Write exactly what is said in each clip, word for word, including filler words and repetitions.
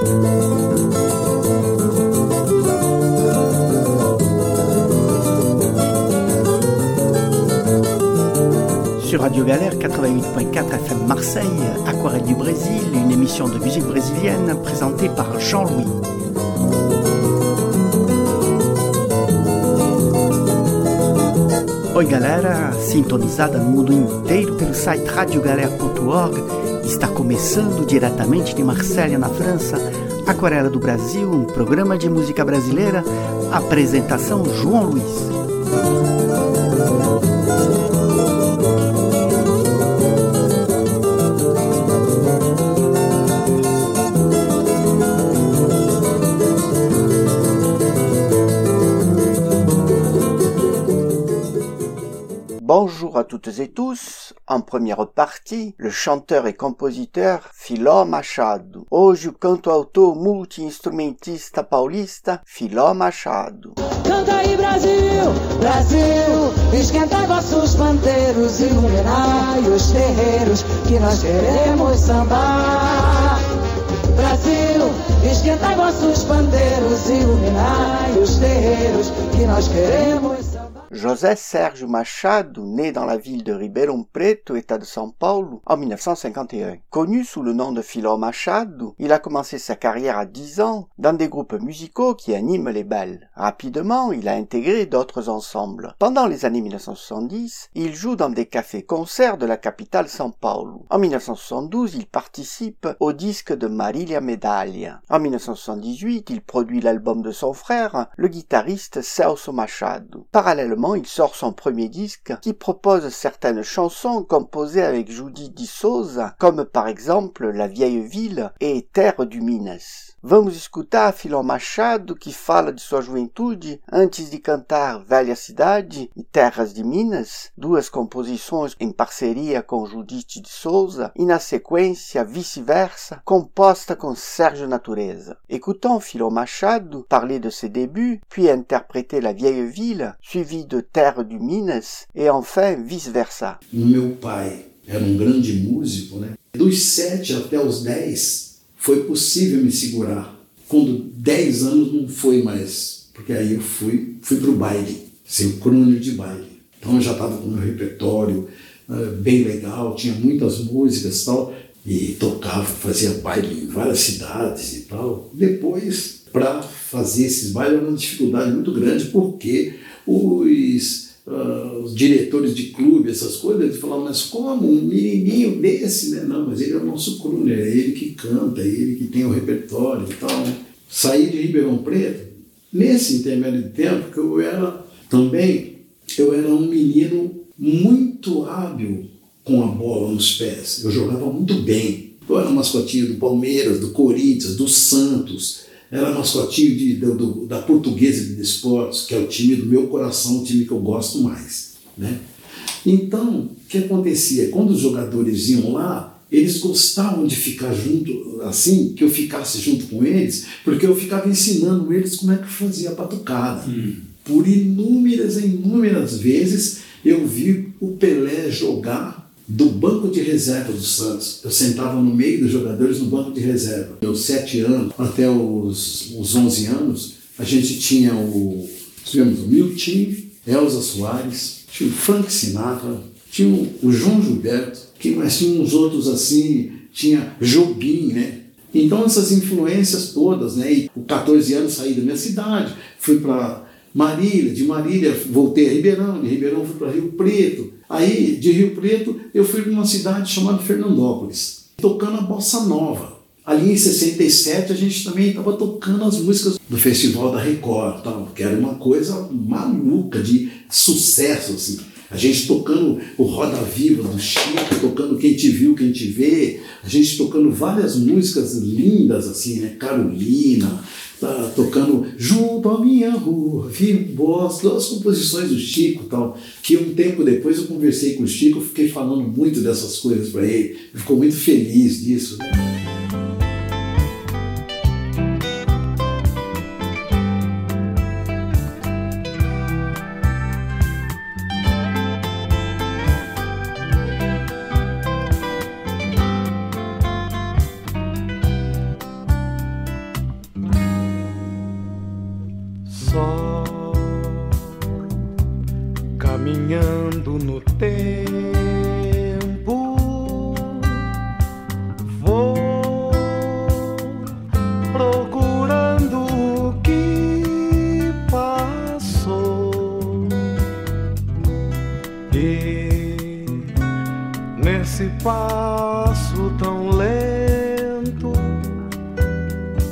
Sur Radio Galère quatre-vingt-huit point quatre F M Marseille, Aquarelle du Brésil, une émission de musique brésilienne présentée par Jean-Louis. Oi galera, sintonizada no mundo inteiro pelo site radio galera ponto org, está começando diretamente de Marselha, na França, Aquarela do Brasil, um programa de música brasileira, apresentação João Luiz. Bonjour à toutes et tous. En première partie, le chanteur et compositeur Filó Machado. Hoje o canto-autor multi-instrumentista paulista Filó Machado. Canta aí Brasil, Brasil, esquenta vossos pandeiros, iluminai os terreiros que nós queremos sambar. Brasil, esquenta vossos pandeiros, iluminai os terreiros que nós queremos sambar. José Sérgio Machado, né dans la ville de Ribeirão Preto, État de São Paulo, en dix-neuf cent cinquante et un. Connu sous le nom de Filó Machado, il a commencé sa carrière à dix ans dans des groupes musicaux qui animent les bals. Rapidement, il a intégré d'autres ensembles. Pendant les années dix-neuf cent soixante-dix, il joue dans des cafés-concerts de la capitale São Paulo. En dix-neuf cent soixante-douze, il participe au disque de Marília Medalha. En dix-neuf cent soixante-dix-huit, il produit l'album de son frère, le guitariste Celso Machado. Parallèlement, il sort son premier disque qui propose certaines chansons composées avec Judy de Souza, comme par exemple La Vieille Ville et Terra de Minas. Vamos escutar Filó Machado, que fala de sua juventude antes de cantar Velha Cidade e Terras de Minas, duas composições em parceria com Judite de Souza, e na sequência Vice-Versa, composta com Sérgio Natureza. Écoutons Filó Machado parler de ses débuts, puis interpréter La Vieille Ville, suivi de Terra de Minas, e enfin Vice-Versa. Meu pai era um grande músico, né? Dos sete até os dez foi possível me segurar. Quando dez anos não foi mais, porque aí eu fui, fui pro baile, ser o crônio de baile. Então eu já estava com o meu repertório uh, bem legal, tinha muitas músicas e tal, e tocava, fazia baile em várias cidades e tal. Depois, para fazer esses bailes era uma dificuldade muito grande, porque os, uh, os diretores de clube, essas coisas, eles falavam, mas como um menininho desse, né? Não, mas ele é o nosso crooner, é ele que canta, é ele que tem o repertório e tal. Saí de Ribeirão Preto, nesse intermédio de tempo, que eu era também, eu era um menino muito hábil com a bola nos pés, eu jogava muito bem. Eu era mascotinho do Palmeiras, do Corinthians, do Santos, era mascotinho de, do, do, da Portuguesa de Desportos, que é o time do meu coração, o time que eu gosto mais, né? Então, o que acontecia? Quando os jogadores iam lá, eles gostavam de ficar junto, assim, que eu ficasse junto com eles, porque eu ficava ensinando eles como é que fazia a batucada. Hum. Por inúmeras e inúmeras vezes, eu vi o Pelé jogar do banco de reserva do Santos. Eu sentava no meio dos jogadores no banco de reserva. Aos sete anos até os, os onze anos, a gente tinha o, tivemos o Milton, Elza Soares, tinha o Frank Sinatra, tinha o, o João Gilberto, que mais tinha uns outros assim, tinha Jobim, né? Então essas influências todas, né? E com catorze anos saí da minha cidade, fui para Marília, de Marília voltei a Ribeirão, de Ribeirão fui para Rio Preto. Aí, de Rio Preto, eu fui para uma cidade chamada Fernandópolis, tocando a bossa nova. Ali em sessenta e sete, a gente também estava tocando as músicas do Festival da Record, tal, que era uma coisa maluca, de sucesso, assim. A gente tocando o Roda Viva do Chico, tocando Quem Te Viu, Quem Te Vê, a gente tocando várias músicas lindas, assim, né? Carolina, tá tocando Junto à Minha Rua, Vi um Bosque, as composições do Chico e tal, que um tempo depois eu conversei com o Chico, fiquei falando muito dessas coisas para ele, ele ficou muito feliz disso, né?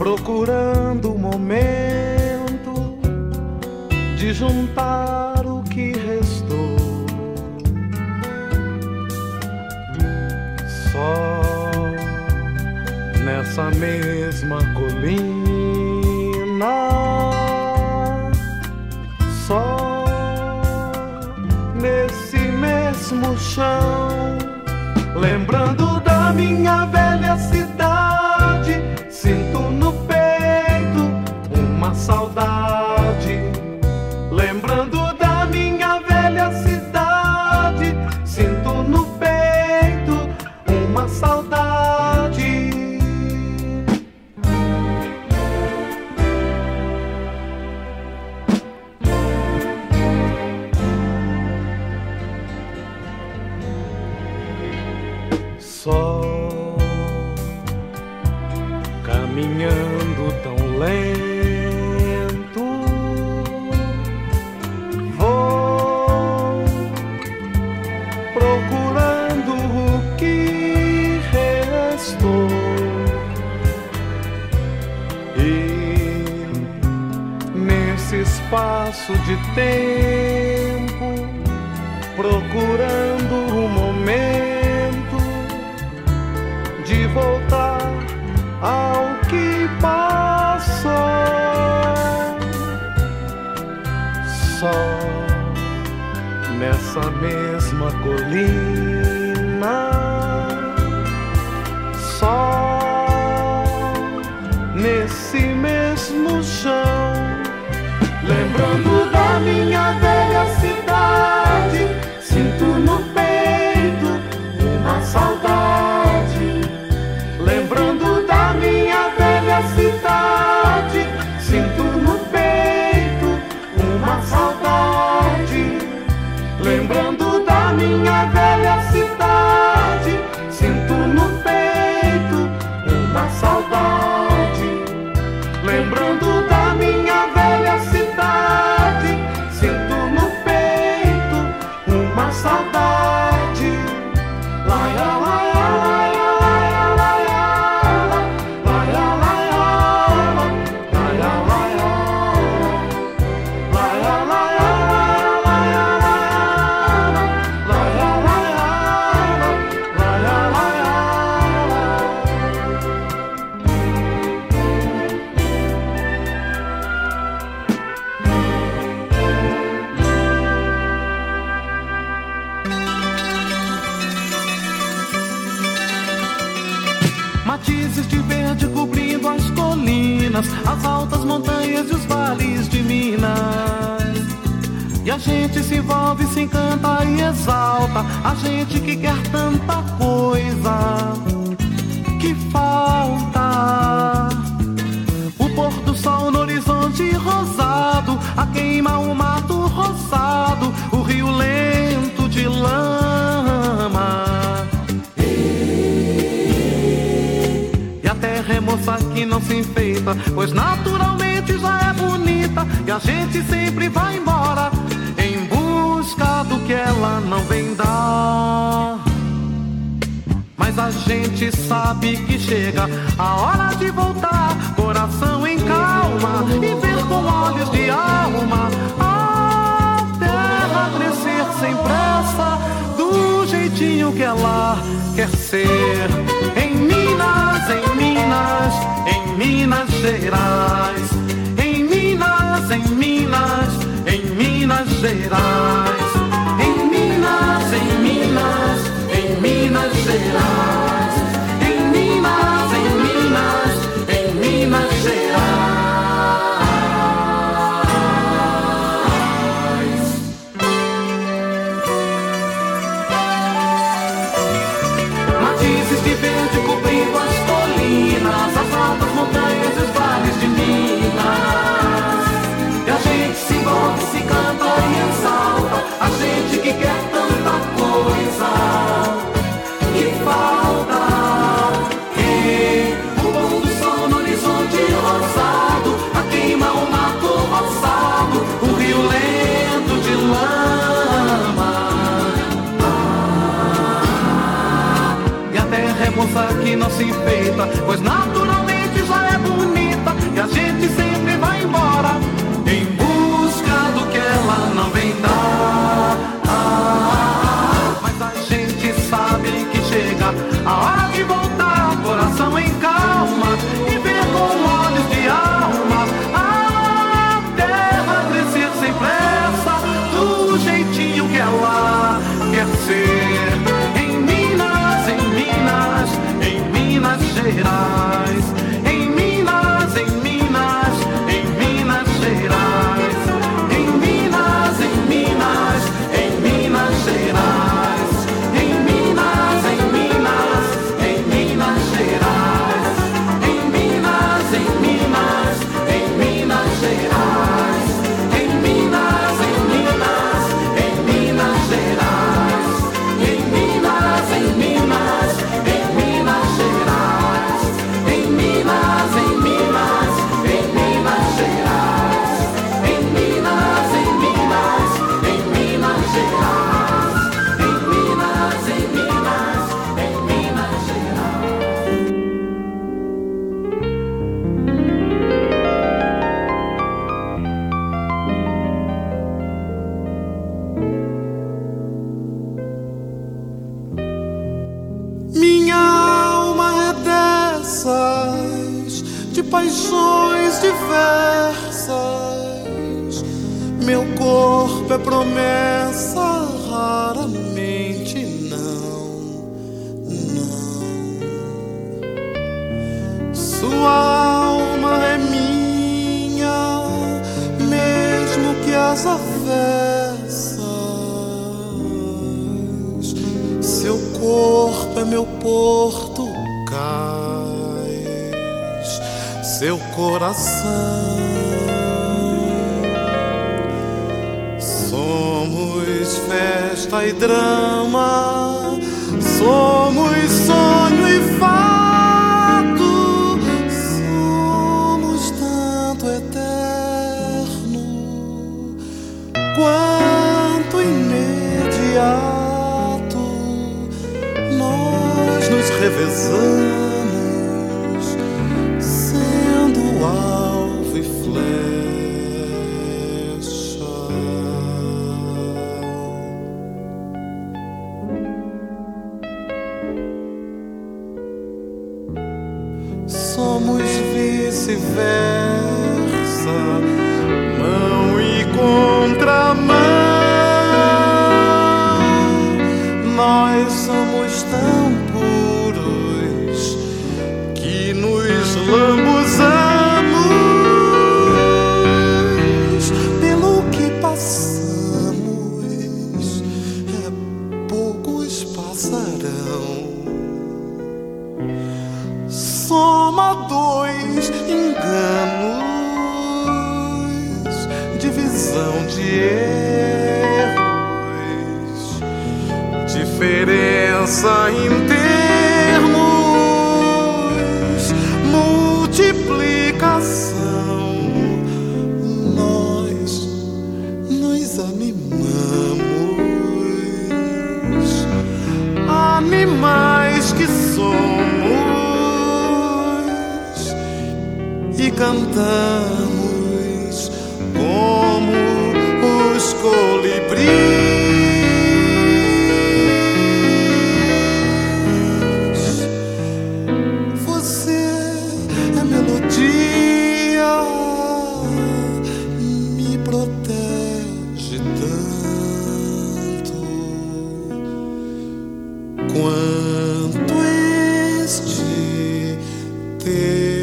procurando o momento de juntar o que restou. Só nessa mesma colina, só nesse mesmo chão, lembrando da minha velha cidade, sinto no peito uma saudade. Lembrando da minha velha cidade, sinto no peito uma saudade. Só caminhando tão lento, vou procurando o que restou. E nesse espaço de tempo, procurando o momento de voltar ao que passou. Só nessa mesma colina, só nesse mesmo chão, lembrando da minha velha cidade, sinto no peito uma saudade. Lembrando da minha velha cidade, sinto no peito uma saudade. Lembrando da minha velha cidade, sinto no peito uma saudade. Lembrando da minha velha cidade, sinto no peito uma saudade. Laia, laia, laia, laia, laia, laia, laia, laia, laia, laia, laia, laia, laia, laia. Matizes de verde cobrindo as colinas, as altas montanhas e os vales de Minas. E a gente se envolve, se encanta e exalta, a gente que quer tanta coisa que falta. O pôr do sol no horizonte rosado, a queima o mato roçado, o rio lento de lama. É moça que não se enfeita, pois naturalmente já é bonita. E a gente sempre vai embora em busca do que ela não vem dar. Mas a gente sabe que chega a hora de voltar, coração em calma e ver com olhos de alma a terra crescer sem pressa, do jeitinho que ela quer ser. Em Minas, em Minas, em Minas Gerais. Em Minas, em Minas, em Minas Gerais. Em Minas, em Minas, em Minas Gerais. Em Minas, em Minas, em Minas Gerais. Matizes de verde cobrindo as colinas, as altas montanhas e os vales de Minas. E a gente se envolve, se canta e exalta, a gente que quer tanta coisa que falta. E o pôr do sol no horizonte rosado, a queima o mato roçado, o rio lento de lama. Ah, e a terra é moça que não se enfeita, pois naturalmente já é bonita. paixões diversas. Meu corpo é promessa, raramente não, não. Sua alma é minha, mesmo que as avessas. Seu corpo é meu porto, cais, seu coração. Somos festa e drama, somos sonho e fato, somos tanto eterno quanto imediato. Nós nos revezamos, sendo alvo e flecha. Somos vice-versa, mão e contramão. Nós somos tão puros que nos lambuzamos. Pelo que passamos, é poucos passarão. Soma dois enganos, divisão de erros, diferença em termos, multiplicação. Nós nos animamos, animais que somos, e cantamos como os colibris. Você é melodia, me protege tanto quanto este teu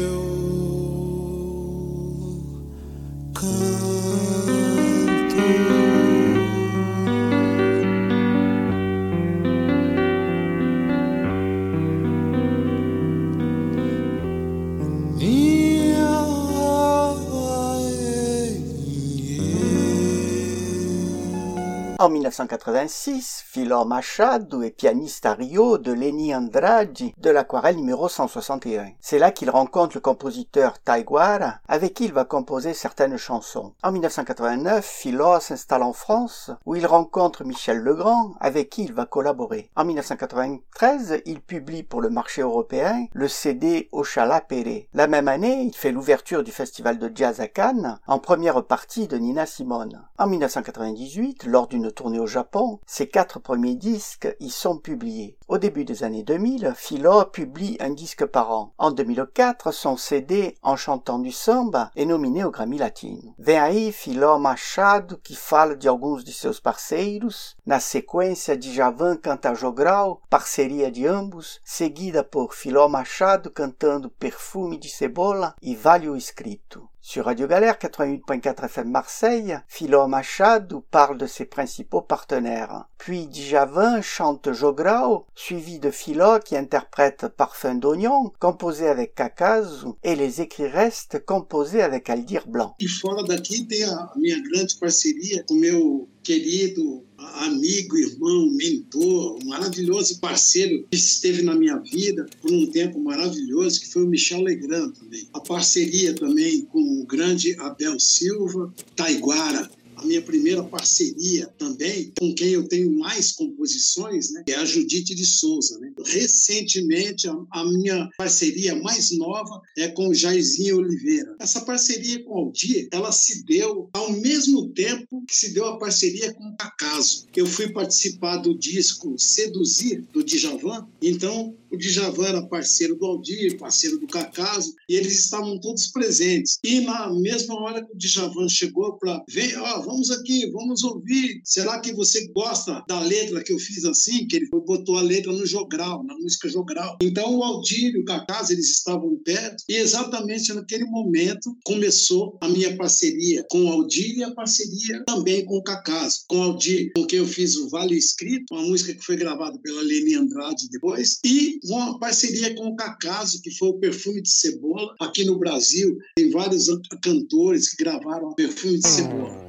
En mille neuf cent quatre-vingt-six, Filó Machado est pianiste à Rio de Lenny Andrade de l'Aquarelle numéro cent soixante et un. C'est là qu'il rencontre le compositeur Taiguara, avec qui il va composer certaines chansons. En mille neuf cent quatre-vingt-neuf, Filó s'installe en France, où il rencontre Michel Legrand, avec qui il va collaborer. En mille neuf cent quatre-vingt-treize, il publie pour le marché européen le C D Oxalá Péré. La même année, il fait l'ouverture du festival de jazz à Cannes, en première partie de Nina Simone. En mille neuf cent quatre-vingt-dix-huit, lors d'une tournée au Japon, ses quatre premiers disques y sont publiés. Au début des années deux mille, Filó publie un disque par an. En deux mille quatre, son C D Enchantant du Samba est nominé au Grammy Latino. Vem aí Filó Machado, que fala de alguns de seus parceiros. Na sequência, Djavan canta Jogral, parceria de ambos, seguida por Filó Machado cantando Perfume de Cebola e Vale o Escrito. Sur Radio Galère quatre-vingt-huit point quatre F M Marseille, Filó Machado parle de ses principaux partenaires. Puis Djavan chante Jogral, suivi de Filó qui interprète Parfum d'Oignon, composé avec Cacazo, et Les Écrits Restes, composé avec Aldir Blanc. E fora daqui tem a minha grande parceria com meu querido amigo, irmão, mentor, um maravilhoso parceiro que esteve na minha vida por um tempo maravilhoso, que foi o Michel Legrand também. A parceria também com o grande Abel Silva, Taiguara. A minha primeira parceria também, com quem eu tenho mais composições, né, é a Judite de Souza. Né? Recentemente, a, a minha parceria mais nova é com o Jairzinho Oliveira. Essa parceria com o Aldir, ela se deu ao mesmo tempo que se deu a parceria com o Cacazo. Eu fui participar do disco Seduzir, do Djavan, então o Djavan era parceiro do Aldir, parceiro do Cacaso, e eles estavam todos presentes. E na mesma hora que o Djavan chegou para ver, ó, vamos aqui, vamos ouvir, será que você gosta da letra que eu fiz assim? Que ele botou a letra no jogral, na música jogral. Então o Aldir e o Cacaso, eles estavam perto, e exatamente naquele momento começou a minha parceria com o Aldir e a parceria também com o Cacaso. Com o Aldir, com quem eu fiz o Vale Escrito, uma música que foi gravada pela Leni Andrade depois, e uma parceria com o Cacaso, que foi o Perfume de Cebola. Aqui no Brasil, tem vários cantores que gravaram Perfume de Cebola.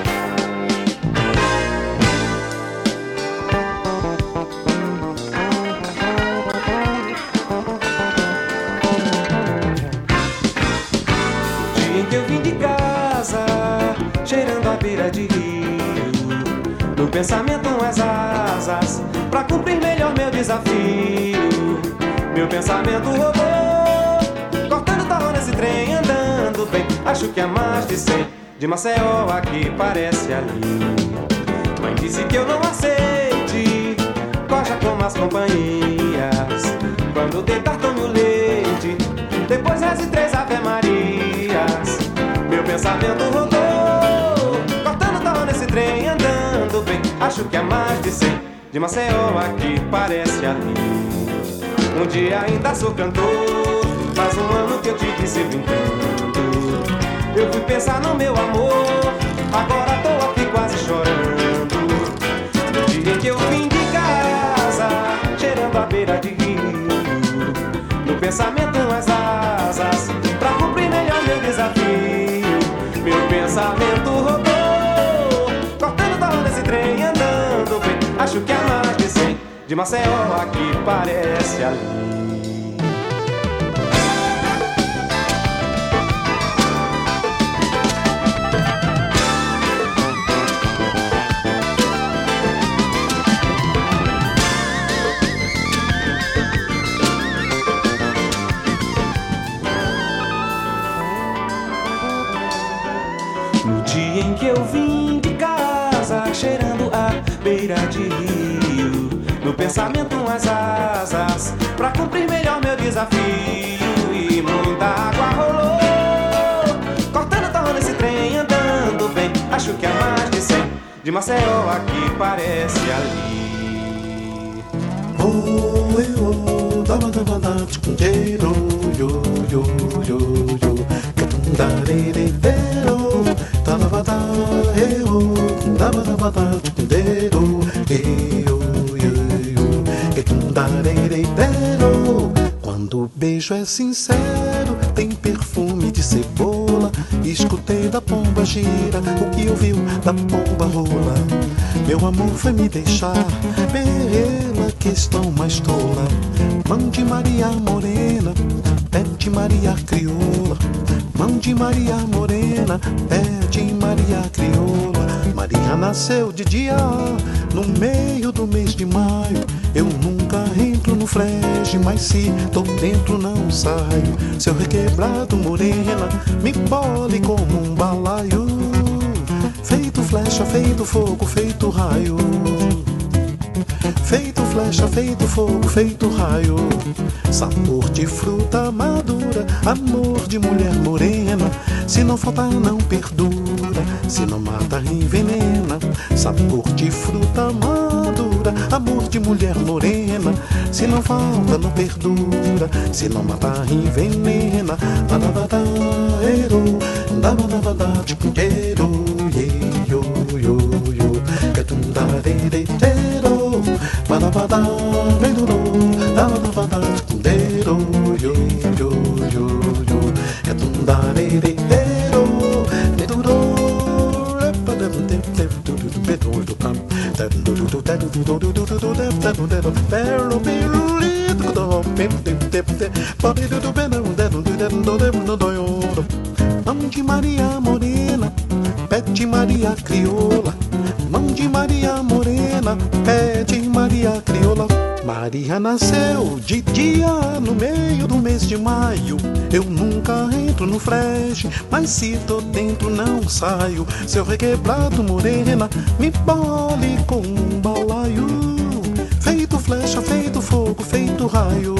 De rio, no pensamento as asas pra cumprir melhor meu desafio. Meu pensamento rodou, cortando tarro nesse trem, andando bem. Acho que é mais de cem, de Maceió aqui parece ali. Mãe disse que eu não aceite, coja como as companhias. Quando deitar tome o leite, depois reze três Ave Marias. Meu pensamento rodou, trem andando bem, acho que é mais de cem, de Maceió aqui parece ali. Um dia ainda sou cantor, faz um ano que eu te disse brincando. Eu fui pensar no meu amor, agora tô aqui quase chorando. No dia em que eu vim de casa, cheirando a beira de rio, no pensamento as asas, pra cumprir melhor meu desafio. Meu pensamento rodou, trem andando bem, acho que é mais de cem, de Maceió aqui parece ali. No dia em que eu vim de casa, cheirando a beira de rio, no pensamento as asas, pra cumprir melhor meu desafio. E muita água rolou, cortando tarro nesse trem, andando bem, acho que é mais de cem, de Maceió aqui parece ali. Oh, eu, dava dava da tchundeiro, yo yo yo yo, catundarereiro, dava da eu, dava dava da tchundeiro, eu eu eu, catundarereiro. Quando o beijo é sincero, tem perfume de cebola. Escutei da pomba gira o que ouviu da pomba rola. Meu amor foi me deixar, pela questão mais tola. Mão de Maria Morena, pé de Maria Crioula. Mão de Maria Morena, pé de Maria Crioula. Maria nasceu de dia, no meio do mês de maio. Eu nunca entro no frege, mas se tô dentro não saio. Seu requebrado morena, me bole como um balaio. Feito flecha, feito fogo, feito raio. Feito flecha, feito fogo, feito raio. Sabor de fruta madura, amor de mulher morena. Se não faltar não perdura, se não mata envenena. Sabor de fruta madura, amor de mulher morena. Se não falta não perdura, se não mata envenena. Badabada, ero, dabadabada, tchiqueiro, yo yo yo, catundarereiro. Badabada, meduro, dabadabada, tchiqueiro, yo yo yo yo, catundarereiro. Mão de Maria Morena, pé de Maria Crioula. Mão de Maria Morena, pé de Maria Crioula. Maria nasceu de dia no meio do mês de maio. Eu nunca entro no frege, mas se tô dentro não saio. Seu requebrado morena, me bole com um balaio. feito flecha, feito fogo, feito raio.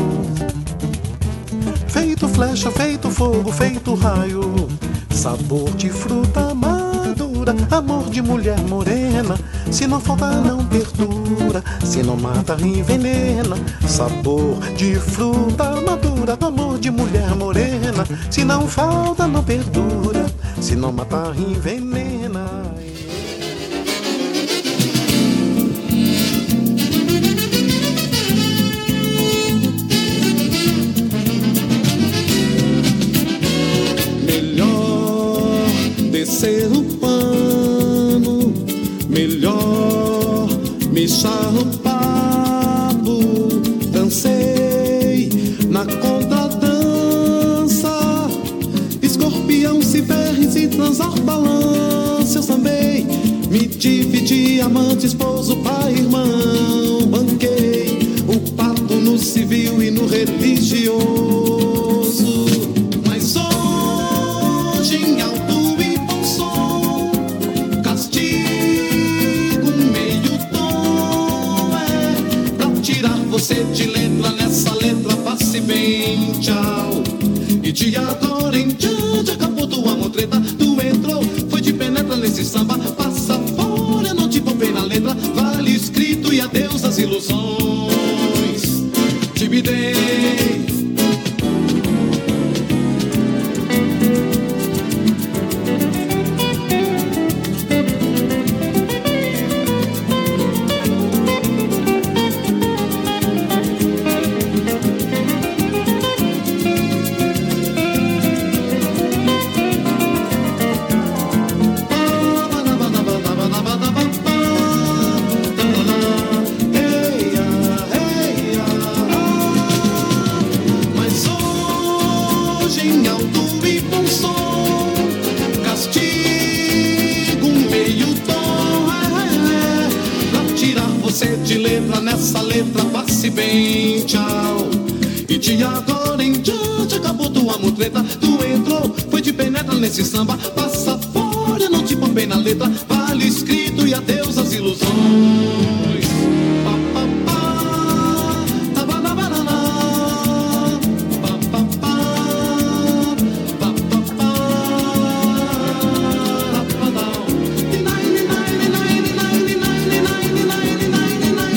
Feito flecha, feito fogo, feito raio. Sabor de fruta madura, amor de mulher morena. Se não falta não perdura, se não mata envenena. Sabor de fruta madura, amor de mulher morena. Se não falta não perdura, se não mata envenena. Descer o pano, melhor mexer o papo. Dancei na contradança, escorpião se ferre, se transar balança. Eu também me dividi, amante, esposo, pai, irmão. Banquei o pato no civil e no religioso. Mas hoje em alto você de letra, nessa letra passe bem, tchau. E de agora em diante acabou tua motreta. Tu entrou, foi de penetra nesse samba. Passa fora, não te poupei na letra. Vale escrito e adeus às ilusões. Te me dei. Nessa letra passe bem, tchau. E de agora em diante acabou tua mutreta. Tu entrou, foi de penetra nesse samba. Passa fora, não te poupei na letra. Vale escrito e adeus às ilusões. Pa, pa, pa, tabanabanana. Pa, pa, pa, pa, pa, pa, rapadão. Ninai, ninai, ninai, ninai, ninai, ninai, ninai, ninai, ninai.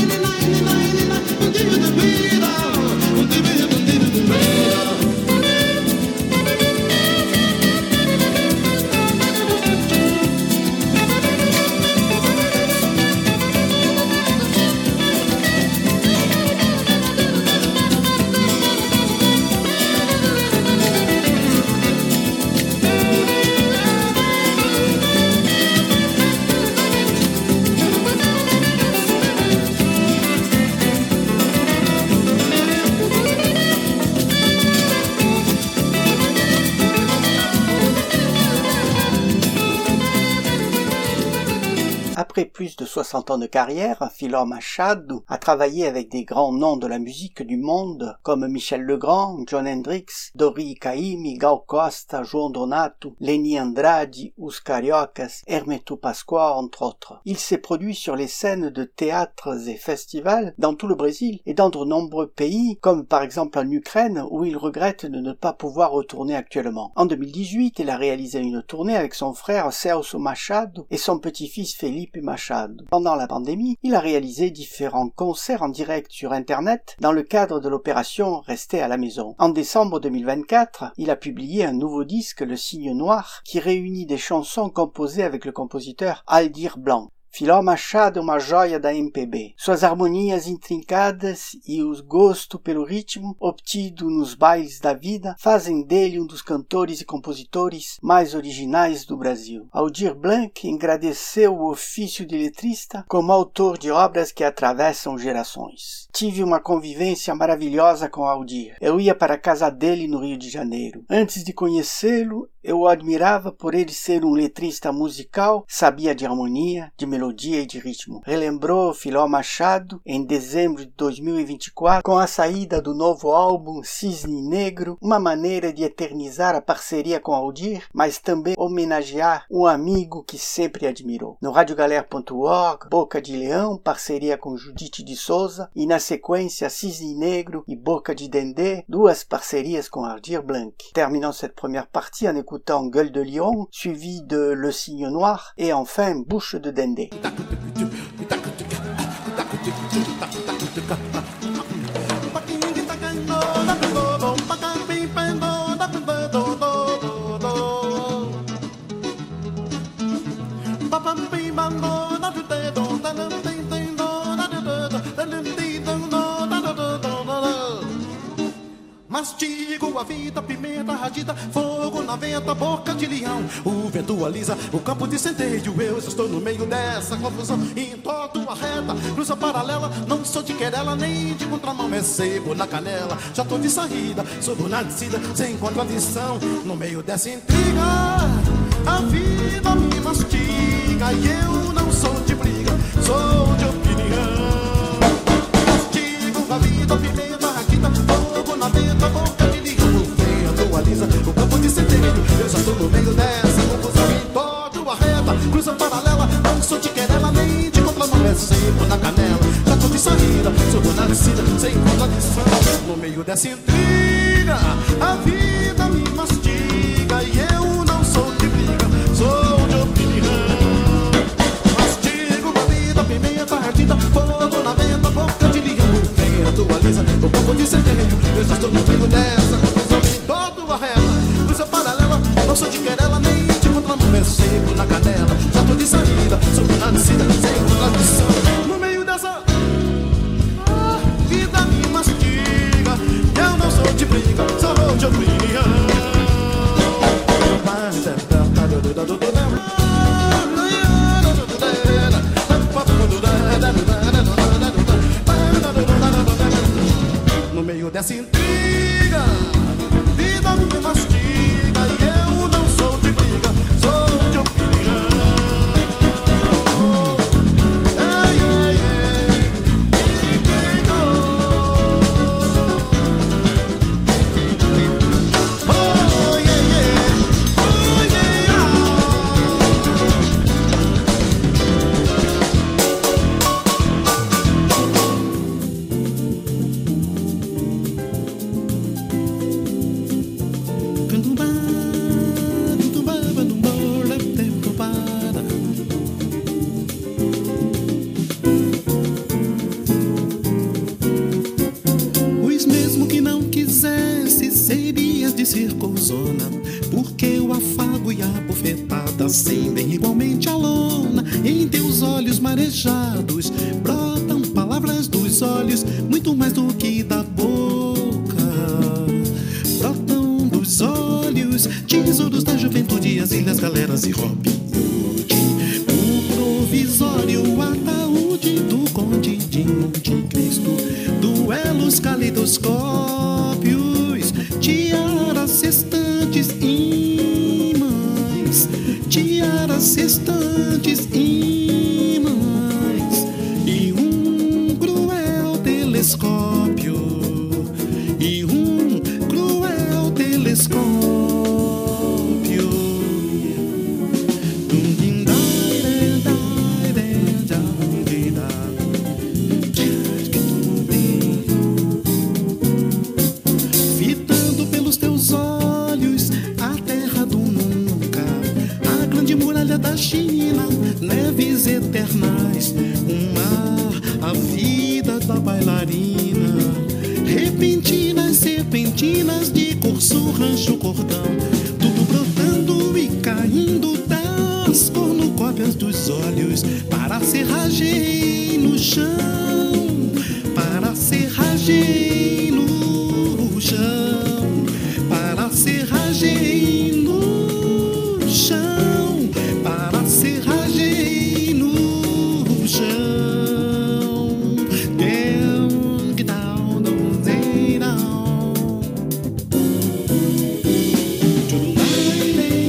Après plus de soixante ans de carrière, Philor Machado a travaillé avec des grands noms de la musique du monde comme Michel Legrand, Jon Hendrix, Dori Caymmi, Gal Costa, João Donato, Leni Andrade, Os Cariocas, Hermeto Pascoal, entre autres. Il s'est produit sur les scènes de théâtres et festivals dans tout le Brésil et dans de nombreux pays, comme par exemple en Ukraine où il regrette de ne pas pouvoir retourner actuellement. En deux mille dix-huit, il a réalisé une tournée avec son frère Celso Machado et son petit-fils Felipe Machado. Pendant la pandémie, il a réalisé différents concerts en direct sur Internet dans le cadre de l'opération Rester à la maison. En décembre deux mille vingt-quatre, il a publié un nouveau disque, Le Cygne Noir, qui réunit des chansons composées avec le compositeur Aldir Blanc. Philor Machado é uma joia da M P B. Suas harmonias intrincadas e o gosto pelo ritmo, obtido nos bailes da vida, fazem dele um dos cantores e compositores mais originais do Brasil. Aldir Blanc engrandeceu o ofício de letrista como autor de obras que atravessam gerações. Tive uma convivência maravilhosa com Aldir. Eu ia para a casa dele no Rio de Janeiro. Antes de conhecê-lo, Eu o admirava por ele ser um letrista musical, sabia de harmonia, de melodia e de ritmo. Relembrou Filó Machado em dezembro de dois mil e vinte e quatro com a saída do novo álbum Cisne Negro, uma maneira de eternizar a parceria com Aldir, mas também homenagear um amigo que sempre admirou. No rádio galera ponto org, Boca de Leão, parceria com Judite de Souza, e na sequência Cisne Negro e Boca de Dendê, duas parcerias com Aldir Blanc. Terminons cette première partie en écoutant Gueule de Lion, suivi de Le Cygne Noir, et enfin Bouche de Dendé. Mastigo a vida, pimenta radida, fogo na venta, boca de leão. O vento alisa o campo de centeio. Eu estou no meio dessa confusão. Em toda a reta, cruza paralela. Não sou de querela nem de contramão. É sebo na canela, já tô de saída. Subo na descida, sem contradição. No meio dessa intriga, a vida me mastiga. E eu não sou de briga, sou de opinião. Mastigo a vida, pimenta radida, fogo na venta, boca de leão. O vento alisa o campo de centeio. Eu já tô no meio dessa confusão. Em toda a reta, cruza paralela. Não sou de querela nem de contramão. É sebo na canela, já tô de saída. Subo na descida, sem contradição. No meio dessa intriga, a vida me mastiga. E eu não sou de briga, sou de opinião. Mastigo a vida, pimenta ardida, fogo na venta, boca de leão. O vento alisa o campo de centeio. Eu já estou no meio dessa confusão. Em toda a reta, cruza paralela. Não sou de querela nem de contramão. É seco na canela, já tô de saída. Subo na descida, sem contradição. No meio dessa ah, vida me mastiga. Eu não sou de briga, sou de opinião. No meio dessa intriga, vida me mastiga. E eu não sou de briga, sou de opinião. Ei, ei, ei, oh, yeah, yeah, oh, yeah. Pois mesmo que não quisesse, serias de circunzona, porque o afago e a bofetada acendem igualmente a lona. Em teus olhos marejados brotam palavras dos olhos, muito mais do que da boca. Brotam dos olhos tesouros da juventude, as ilhas, galeras e Robin Hood. O provisório ataúde do Conde de Monte Cristo, duelos caleidoscópios, tiaras sextantes imãs, tiaras sextantes imãs, e um cruel telescópio, e um cruel telescópio. Fitando pelos teus olhos a terra do nunca, a grande muralha da China, neves eternas, o mar, a vida da bailarina, repentinas serpentinas de curso, rancho, cordão, tudo brotando e caindo das cornucópias dos olhos, para a serragem no chão, para a serragem no chão, para a serragem no chão, para a serragem no chão. Down, down, down, down.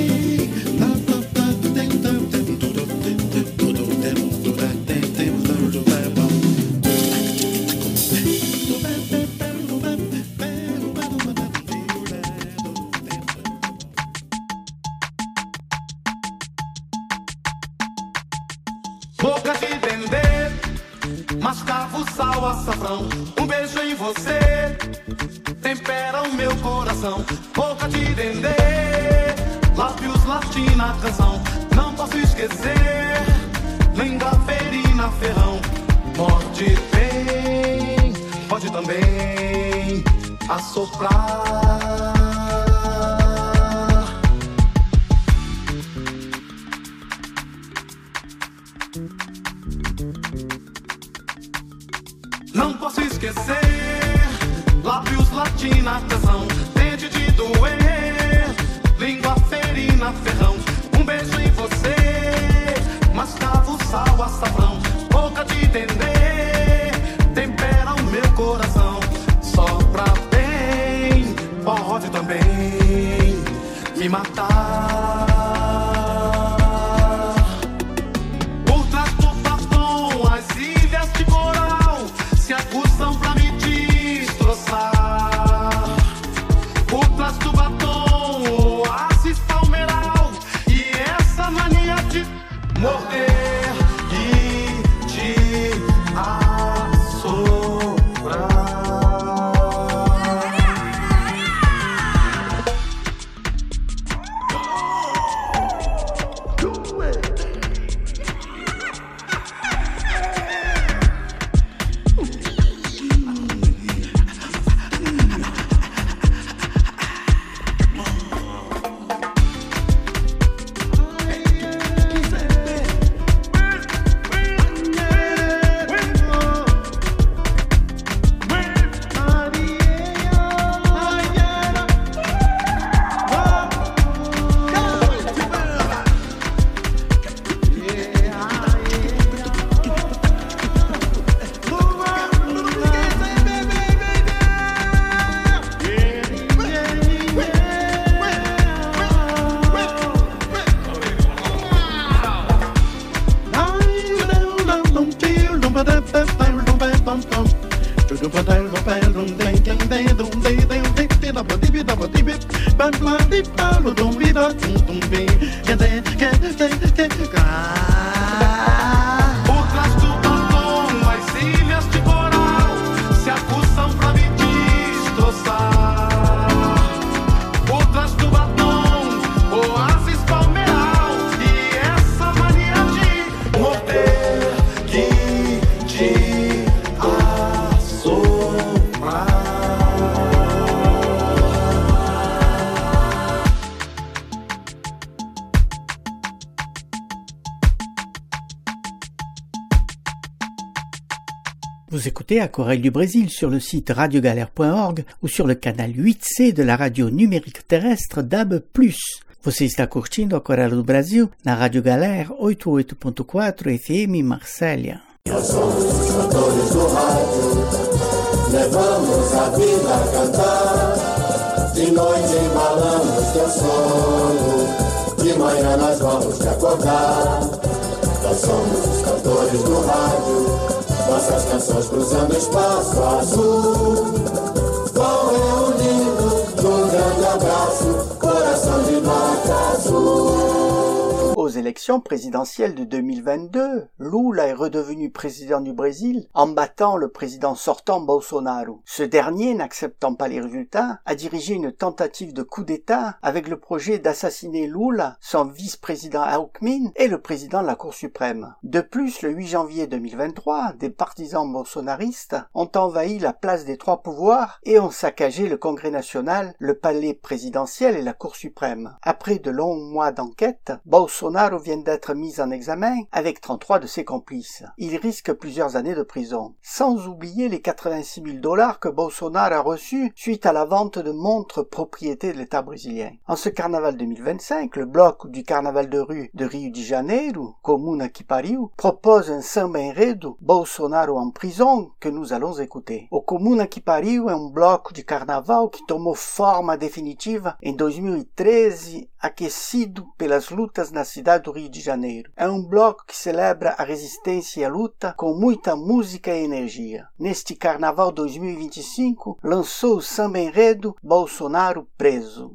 boca de dendê, mascavo, sal, açafrão. Um beijo em você tempera o meu coração. Boca de dendê, lábios latina a canção. Não posso esquecer, língua ferina, ferrão. Morde bem, pode também assoprar. Não posso esquecer, lábios latina, canção. Dente de doer, língua ferina, ferrão. Um beijo em você, mascavo, sal, açafrão. Boca de dendê, tempera o meu coração. Sopra bem, pode também me matar. Por trás do batom, as ilhas de coral se acusam pra me destroçar. Por trás do batom, oásis palmeiral e essa mania de morder e de assoprar. Por trás do batom, as ilhas de coral se acusam pra me destroçar. Por trás do batom, oásis palmeiral e essa mania de morder e de assoprar. Vous écoutez Aquarelle du Brésil sur le site radiogalère point org ou sur le canal huit C de la radio numérique terrestre D A B plus. Você está curtindo Aquarelle do Brasil na Rádio Galera oitenta e oito ponto quatro F M Marsella. Nós somos os cantores do rádio, levamos a vida a cantar. De noite embalamos teu sono, de manhã nós vamos te acordar. Nós somos os cantores do rádio, nossas canções cruzando espaço azul. Vão reunindo num grande abraço, coração de nota azul. Aux élections présidentielles de deux mille vingt-deux, Lula est redevenu président du Brésil en battant le président sortant Bolsonaro. Ce dernier, n'acceptant pas les résultats, a dirigé une tentative de coup d'État avec le projet d'assassiner Lula, son vice-président Alckmin et le président de la Cour suprême. De plus, le huit janvier deux mille vingt-trois, des partisans bolsonaristes ont envahi la place des trois pouvoirs et ont saccagé le Congrès national, le palais présidentiel et la Cour suprême. Après de longs mois d'enquête, Bolsonaro vient d'être mis en examen avec trente-trois de ses complices. Il risque plusieurs années de prison. Sans oublier les quatre-vingt-six mille dollars que Bolsonaro a reçus suite à la vente de montres propriété de l'État brésilien. En ce carnaval deux mille vingt-cinq, le bloc du carnaval de rue de Rio de Janeiro, Comuna que Pariu, propose un samba enredo, Bolsonaro en prison, que nous allons écouter. O Comuna que Pariu é um bloco de carnaval que tomou forma definitiva em dois mil e treze, aquecido pelas lutas na cidade do Rio de Janeiro. É um bloco que celebra a resistência e a luta com muita música e energia. Neste Carnaval dois mil e vinte e cinco, lançou o samba enredo Bolsonaro Preso.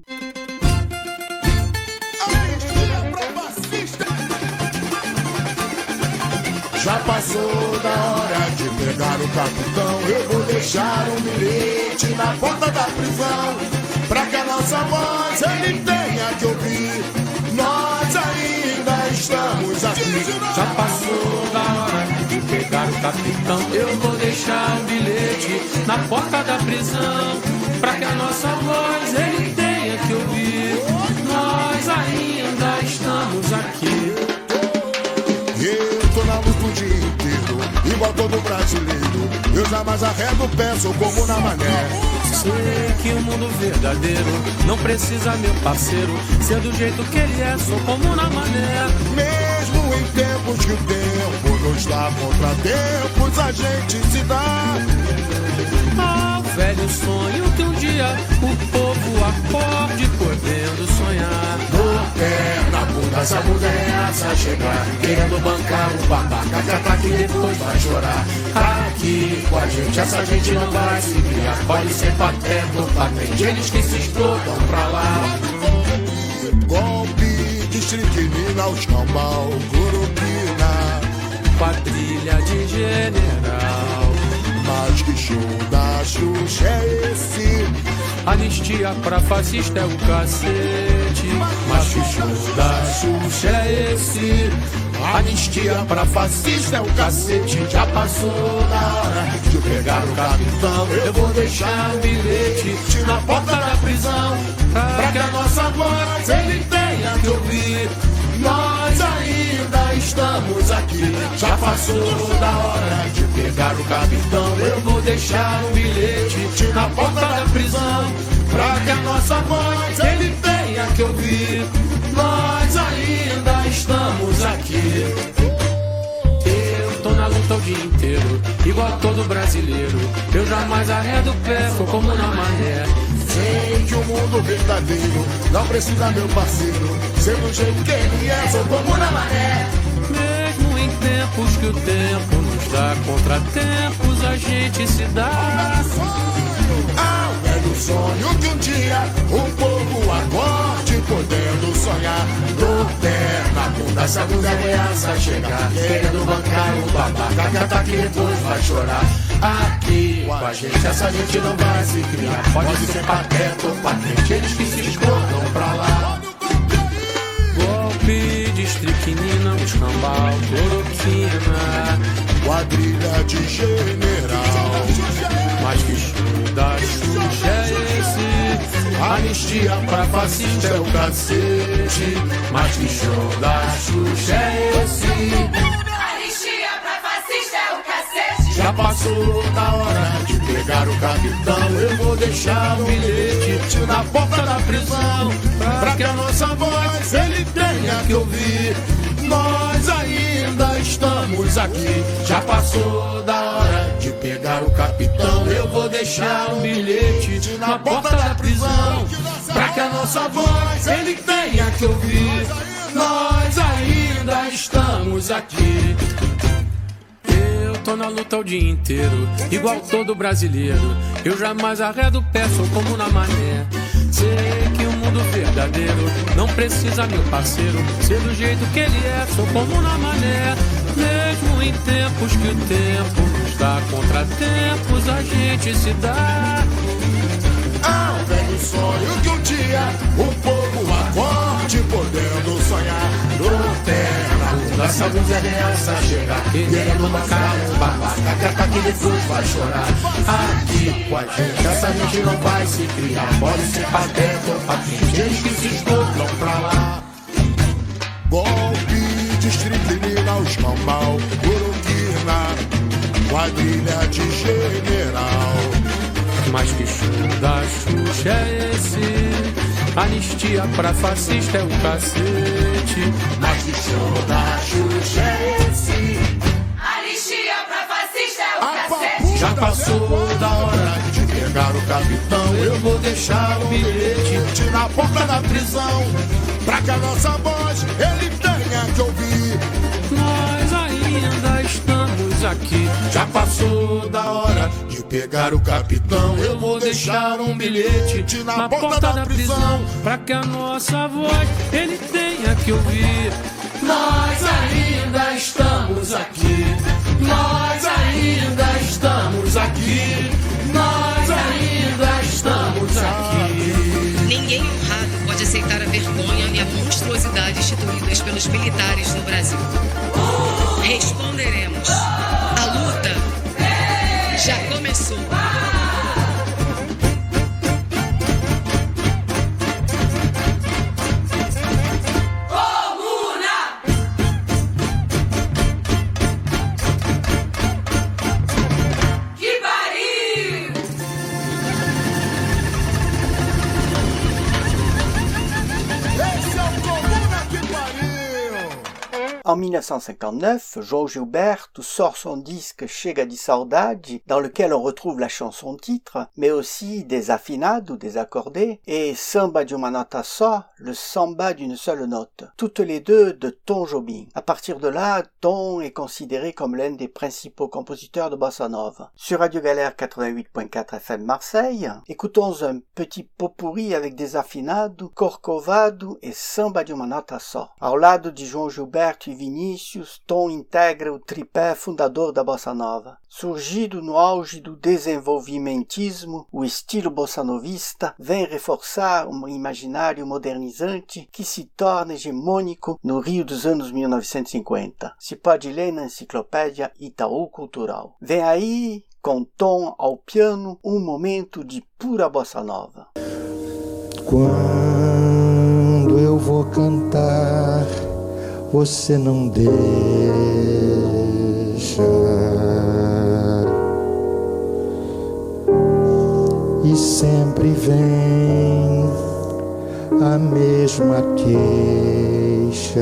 Já passou da hora de pegar o capitão. Eu vou deixar um bilhete na porta da prisão, pra que a nossa voz ele tenha que ouvir. Nós ainda estamos aqui. Já passou da hora de pegar o capitão. Eu vou deixar um bilhete na porta da prisão, pra que a nossa voz ele tenha que ouvir. Nós ainda estamos aqui. Eu tô na luz do dia inteiro, igual todo brasileiro. Eu jamais arredo o pé, sou como na mané. Sei que o mundo verdadeiro não precisa, meu parceiro, ser do jeito que ele é, sou como na mané. Mesmo em tempos que o tempo nos dá contratempos, a gente se dá. Ah, velho sonho que um dia o povo acorde podendo sonhar. No pé, na bunda, essa bunda é essa chegar, querendo bancar o babaca, catar que depois vai chorar. Aqui com a gente, essa gente não vai se criar. Pode ser pateta ou patente, eles que se explodam pra lá. Golpe de estricnina, os cambal, curupina, quadrilha de general. Mas que show da Xuxa é esse? Anistia pra fascista é o cacete. Mas que show da Xuxa é esse? Anistia pra fascista é o cacete. Já passou da hora de pegar o capitão. Eu vou deixar um bilhete na porta da prisão, pra que a nossa voz ele tenha que ouvir. Nós ainda estamos aqui. Já passou da hora de pegar o capitão. Eu vou deixar um bilhete na porta da prisão, pra que a nossa voz ele tenha que ouvir. Nós ainda estamos aqui. Eu tô na luta o dia inteiro, igual todo brasileiro. Eu jamais arredo o pé, sou como na mané. Sei que o mundo verdadeiro não precisa, meu parceiro, ser do jeito que ele é, sou como na maré. Mesmo em tempos que o tempo nos dá contratempos, a gente se dá. Ah, o velho sonho que um dia o povo acorde podendo sonhar. Do pé na bunda, essa bunda é essa chegar, querendo bancar o babaca, cata que depois vai chorar. Aqui com a gente, essa gente não vai se criar. Pode ser pateta ou patente, eles que se escondam pra lá. Golpe de estricnina, escambau, cloroquina, quadrilha de general. Mas que show da Xuxa é esse? Anistia pra fascista é o cacete. Mas que show da Xuxa é esse? Anistia pra fascista é o cacete. Já passou da hora de pegar o capitão. Eu vou deixar um bilhete na porta da prisão, pra que a nossa voz ele tenha que ouvir. Nós ainda estamos aqui. Já passou da hora de pegar o capitão. Eu vou deixar um bilhete na porta da prisão, pra que a nossa voz ele tenha que ouvir. Nós ainda estamos aqui. Eu tô na luta o dia inteiro, igual todo brasileiro. Eu jamais arredo o pé, sou como na mané. Sei que o mundo verdadeiro não precisa, meu parceiro, ser do jeito que ele é, sou como na mané. Mesmo em tempos que o tempo nos dá contratempos, a gente se dá. Ah, um velho sonho que um dia o povo acorde podendo sonhar. No terra, nossa luz é essa chegar, querendo bancar um babaca, cata que depois vai chorar. Aqui com a gente, essa gente não vai se criar. Pode ser pateta ou patente, eles que se escondam pra lá. Golpe de estricnina, escambau, cloroquina, quadrilha de general. Mas que show da Xuxa é esse? Anistia pra fascista é o cacete. Mas que show da Xuxa é esse? Anistia pra fascista é o cacete. Já passou da hora de pegar o capitão. Eu vou deixar um bilhete na porta da prisão, pra que a nossa voz ele tenha que ouvir. Nós ainda estamos aqui. Já passou da hora de pegar o capitão. Eu vou deixar um bilhete na porta da prisão, pra que a nossa voz ele tenha que ouvir. Nós ainda estamos aqui. autoridades instituídas pelos militares no Brasil. Responderemos. A luta já começou. En mille neuf cent cinquante-neuf, João Gilberto sort son disque Chega de Saudade, dans lequel on retrouve la chanson-titre, mais aussi des affinades ou des accordés, et Samba de uma nota só, le samba d'une seule note, toutes les deux de Tom Jobim. À partir de là, Tom est considéré comme l'un des principaux compositeurs de bossa nova. Sur Radio Galère quatre-vingt-huit point quatre F M Marseille, écoutons un petit pot-pourri avec des affinades, Corcovado et Samba de uma nota só. Ao lado de João Gilberto e Vinícius, Tom integra o tripé fundador da bossa nova. Surgido no auge do desenvolvimentismo, o estilo bossanovista vem reforçar um imaginário modernizante que se torna hegemônico no Rio dos anos mil novecentos e cinquenta. Se pode ler na enciclopédia Itaú Cultural. Vem aí, com Tom ao piano, um momento de pura bossa nova. Quando eu vou cantar, você não deixa, e sempre vem a mesma queixa.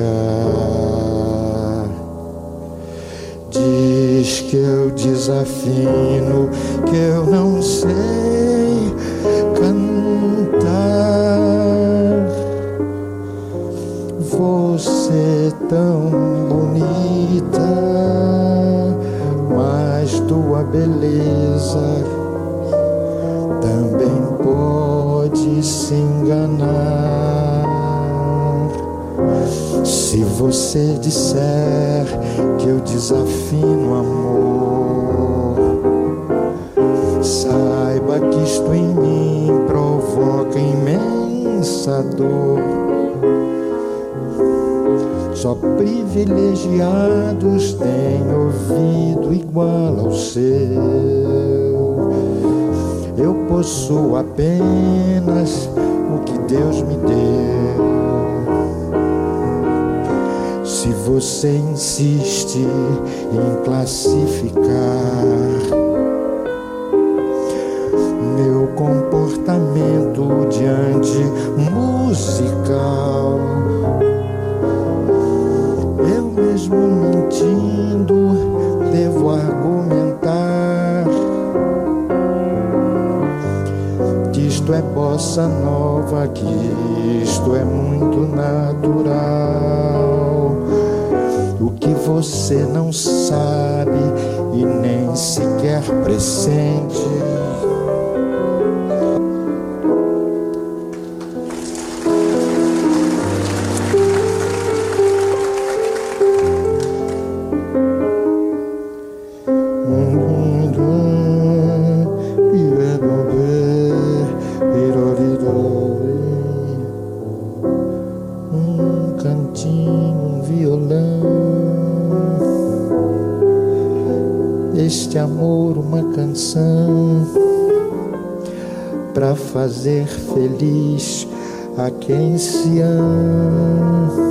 Diz que eu desafino, que eu não sei cantar. Você tão bonita, mas tua beleza também pode se enganar. Se você disser que eu desafino amor, saiba que isto em mim provoca imensa dor. Só privilegiados têm ouvido igual ao seu. Eu possuo apenas o que Deus me deu. Se você insiste em classificar meu comportamento diante musical, mesmo mentindo, devo argumentar que isto é bossa nova, que isto é muito natural. O que você não sabe e nem sequer pressente, este amor, uma canção pra fazer feliz a quem se ama.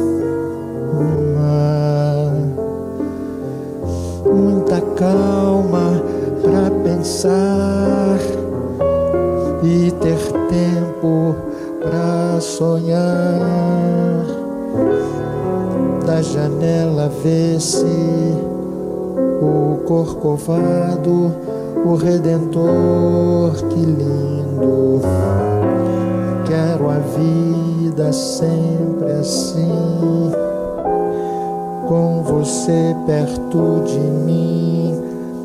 Muita calma pra pensar e ter tempo pra sonhar. Da janela vê-se o Corcovado, o Redentor, que lindo. Quero a vida sempre assim, com você perto de mim,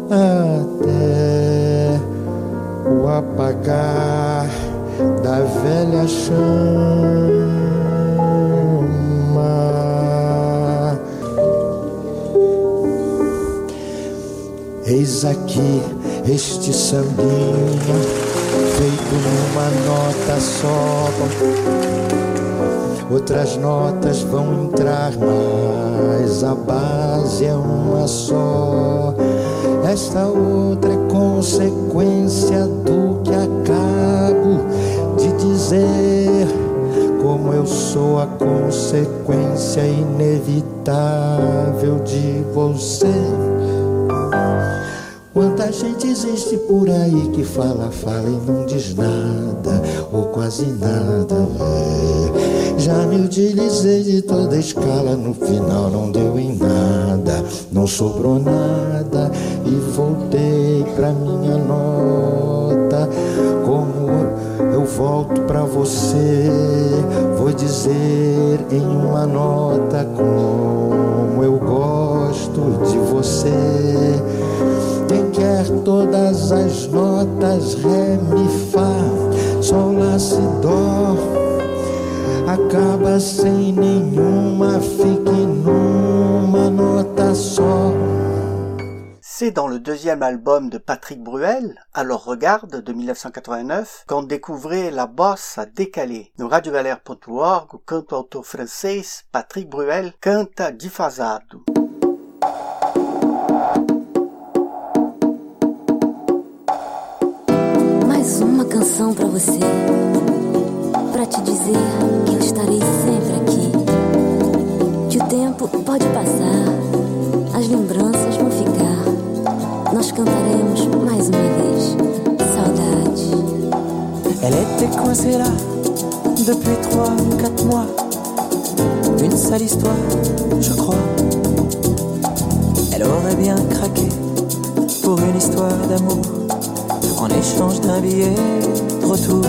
até o apagar da velha chama. Eis aqui este sambinha, feito numa nota só, outras notas vão entrar, mas a base é uma só. Esta outra é consequência do que acabo de dizer. Como eu sou a consequência inevitável de você. Quanta gente existe por aí que fala, fala e não diz nada, ou quase nada. É. Já me utilizei de toda a escala, no final não deu em nada, não sobrou nada e voltei pra minha nota. Como eu volto pra você, vou dizer em uma nota como eu gosto de você. Quem quer todas as notas, ré, mi, fá, sol, lá, si, dó, acaba sem nenhuma, fique numa nota só. C'est dans le deuxième album de Patrick Bruel, Alors Regarde, de mille neuf cent quatre-vingt-neuf, qu'on découvrait la bossa décalée. No radiogalère ponto org, o cantautor francês Patrick Bruel canta Defasado. Mais uma canção pra você, pra te dizer que eu estarei sempre aqui. Que o tempo pode passar, as lembranças vão ficar. Nós cantaremos mais uma vez, saudade. Elle était coincée là, depuis trois ou quatre mois. Une sale histoire, je crois. Elle aurait bien craqué pour une histoire d'amour, en échange d'un billet de retour.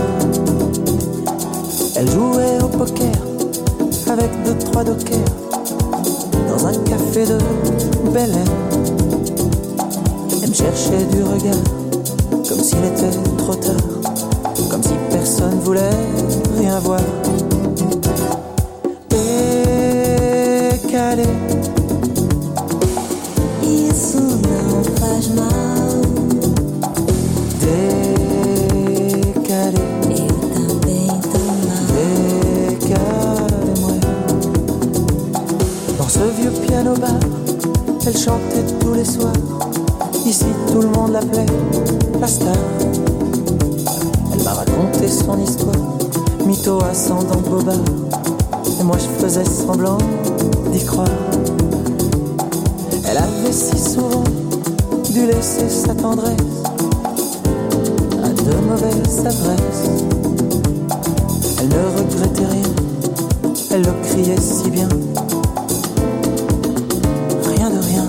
Elle jouait au poker avec deux, trois dockers dans un café de Bel Air. Elle me cherchait du regard, comme s'il était trop tard, comme si personne voulait rien voir. Décalé, isso não faz mal. Décalé, eu também tô mal. Décalé-moi. Dans ce vieux piano bar, elle chantait tous les soirs. Ici tout le monde l'appelait la star. Elle m'a raconté son histoire, mytho ascendant bobard. Et moi je faisais semblant d'y croire. Elle avait si souvent dû laisser sa tendresse à de mauvaises adresses. Elle ne regrettait rien, elle le criait si bien. Rien de rien.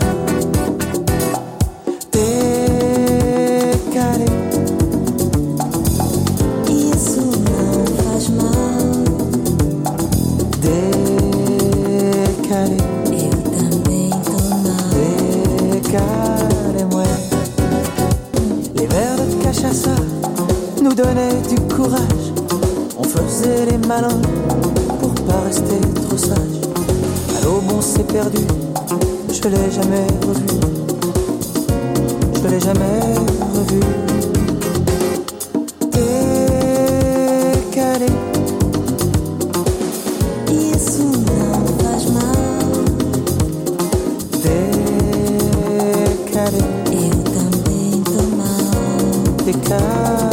Nous donnait du courage, on faisait les malins pour pas rester trop sage. À l'aube on s'est perdu, je l'ai jamais revu, je l'ai jamais revu. Décalé, isso não faz mal. Décalé, eu também tô mal. Décalé.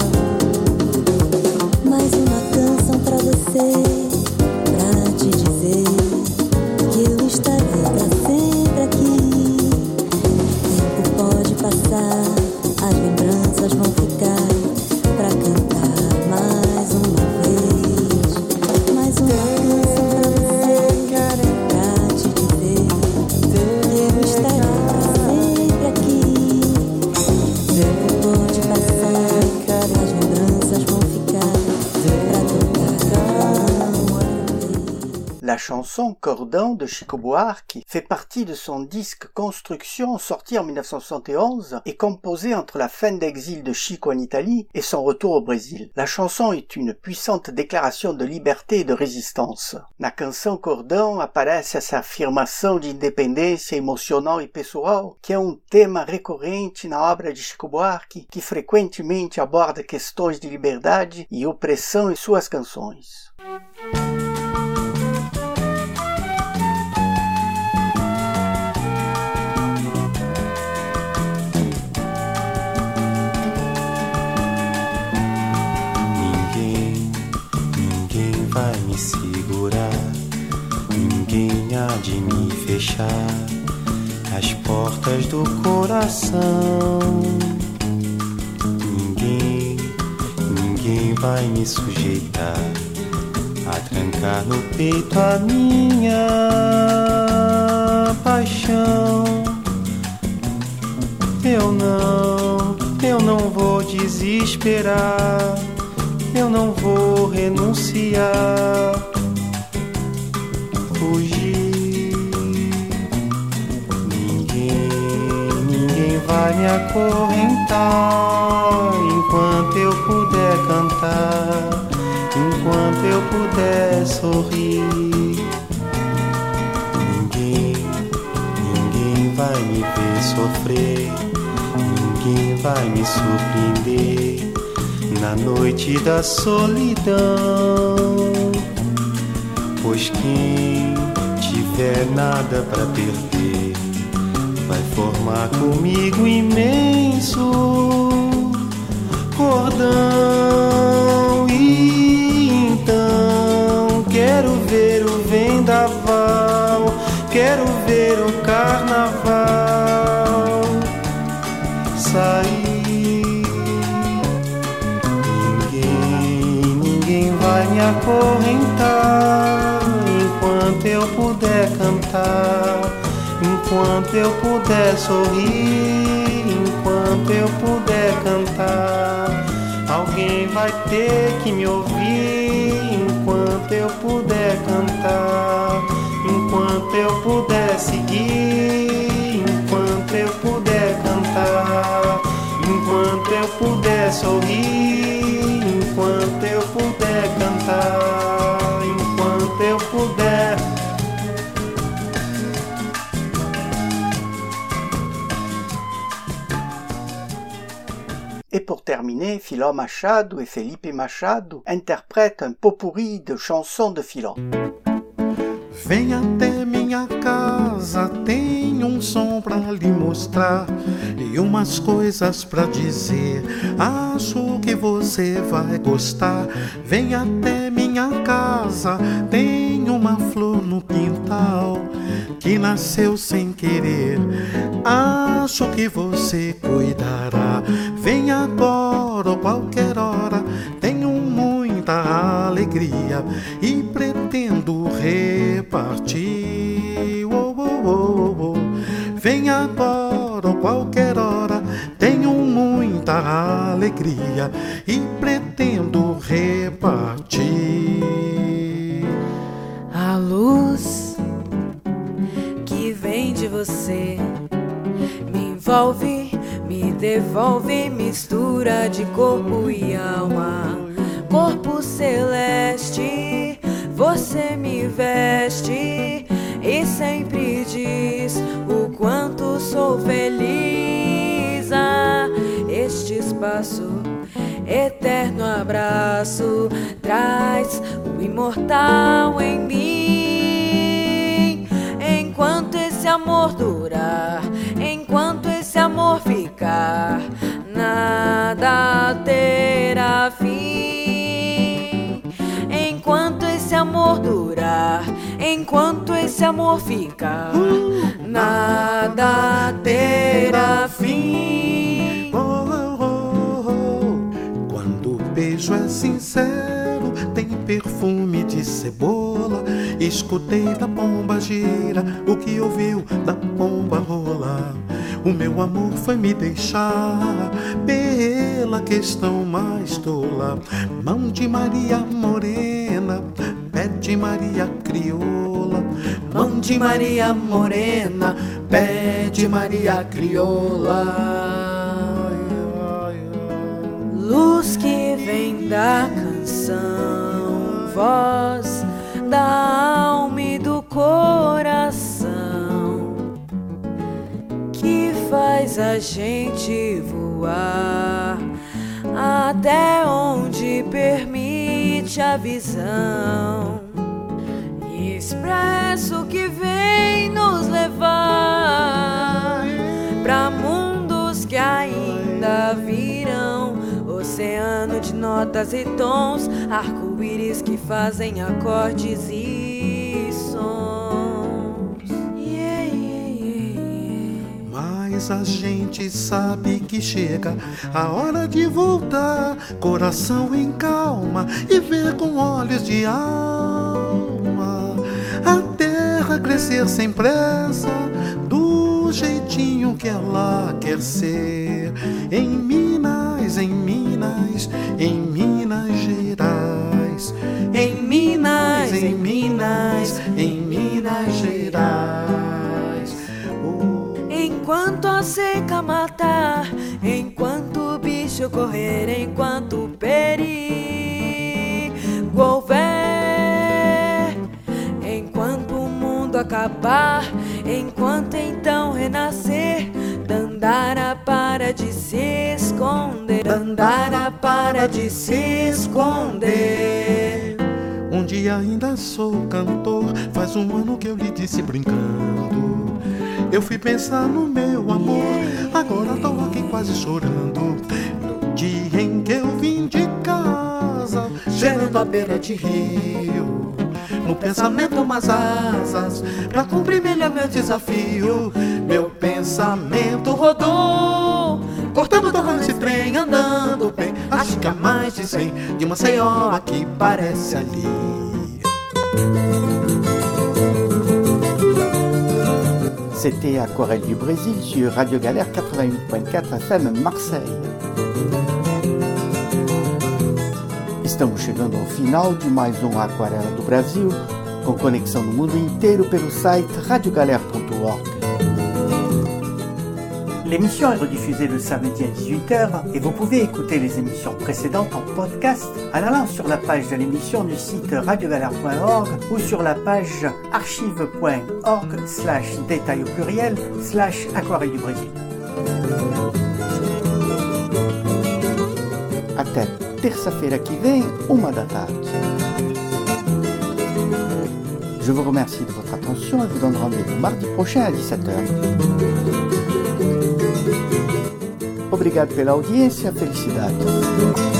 Mais uma canção pra você, pra te dizer que eu estarei pra sempre aqui. O tempo pode passar, as lembranças vão ficar, pra cantar mais uma vez. Mais uma canção pra você, pra te dizer que eu estarei pra sempre aqui. O tempo pode passar, as lembranças vão ficar. La chanson Cordon de Chico Buarque fait partie de son disque Construction sorti en mille neuf cent soixante et onze et composé entre la fin d'exil de Chico en Italie et son retour au Brésil. La chanson est une puissante déclaration de liberté et de résistance. Na canção Cordon aparece essa afirmação de independência emocional e pessoal, que é um tema recorrente na obra de Chico Buarque, que frequentemente aborda questões de liberdade e opressão em suas canções. venha de me fechar as portas do coração. Ninguém, ninguém vai me sujeitar a trancar no peito a minha paixão. Eu não, eu não vou desesperar, eu não vou renunciar, fugir. Ninguém, ninguém vai me acorrentar enquanto eu puder cantar, enquanto eu puder sorrir. Ninguém, ninguém vai me ver sofrer, ninguém vai me surpreender na noite da solidão. Pois quem tiver nada pra perder vai formar comigo imenso cordão. E então quero ver o vendaval, quero ver o carnaval sair. Ninguém, ninguém vai me acorrentar enquanto eu puder cantar, enquanto eu puder sorrir, enquanto eu puder cantar. Alguém vai ter que me ouvir enquanto eu puder cantar, enquanto eu puder seguir, enquanto eu puder cantar, enquanto eu puder sorrir, enquanto eu puder cantar, enquanto eu puder. Et pour terminer, Filó Machado et Felipe Machado interprètent un pot-pourri de chansons de Filó. Vem até minha casa, tenho um som pra lhe mostrar e umas coisas pra dizer. Acho que você vai gostar. Vem até minha casa, tenho uma flor no quintal que nasceu sem querer. Acho que você cuidará. Vem agora ou qualquer hora, tenho muita alegria e pretendo repartir. Oh, oh, oh, oh. Vem agora ou qualquer hora, tenho muita alegria e pretendo repartir. A luz que vem de você me envolve, me devolve, mistura de corpo e alma. Corpo celeste, você me veste e sempre diz o quanto sou feliz. Ah, este espaço, eterno abraço, traz o imortal em mim. Enquanto esse amor durar, enquanto esse amor ficar, nada terá fim. Enquanto esse amor durar, enquanto esse amor ficar, nada terá fim. Oh, oh, oh. Quando o beijo é sincero, tem perfume de cebola. Escutei da pomba gira o que ouviu da pomba rolar. O meu amor foi me deixar pela questão mais tola. Mão de Maria morena, pé de Maria crioula. Mão de Maria morena, pé de Maria crioula. Luz que vem da canção, voz da alma e do coração, que faz a gente voar até onde permite a visão. Expresso que vem nos levar pra mundos que ainda virão. Oceano de notas e tons, arco-íris que fazem acordes e sons. Mas a gente sabe que chega a hora de voltar, coração em calma e ver com olhos de alma a terra crescer sem pressa, do jeitinho que ela quer ser. Em Minas, em Minas, em Minas Gerais. Em Minas, em Minas, em Minas Gerais. Oh. Enquanto a seca matar, enquanto o bicho correr, enquanto o perigo houver, enquanto o mundo acabar, enquanto então renascer, Dandara para de se esconder, Dandara para de se esconder. Um dia ainda sou cantor, faz um ano que eu lhe disse brincando. Eu fui pensar no meu amor, agora tô aqui quase chorando. No dia em que eu vim de casa, cheirando a beira de rio, no pensamento umas asas pra cumprir melhor meu desafio. Meu pensamento rodou, cortando torrando esse trem, andando bem. Acho que há mais de cem de Maceió aqui parece ali. C'était Aquarelle du Brésil sur Radio Galère quatre-vingt-huit point quatre F M Marseille. Estamos chegando ao final de mais um Aquarela do Brasil, com conexão no mundo inteiro pelo site radio galère point org. L'émission est rediffusée le samedi à dix-huit heures et vous pouvez écouter les émissions précédentes en podcast en allant sur la page de l'émission du site radio galère point org ou sur la page archive point org slash détail au pluriel slash aquarelle du Brésil. Até terça-feira que vem, uma da tarde. Je vous remercie de votre attention et vous donne rendez-vous mardi prochain à dix-sept heures. Obrigado pela audiência, felicidades.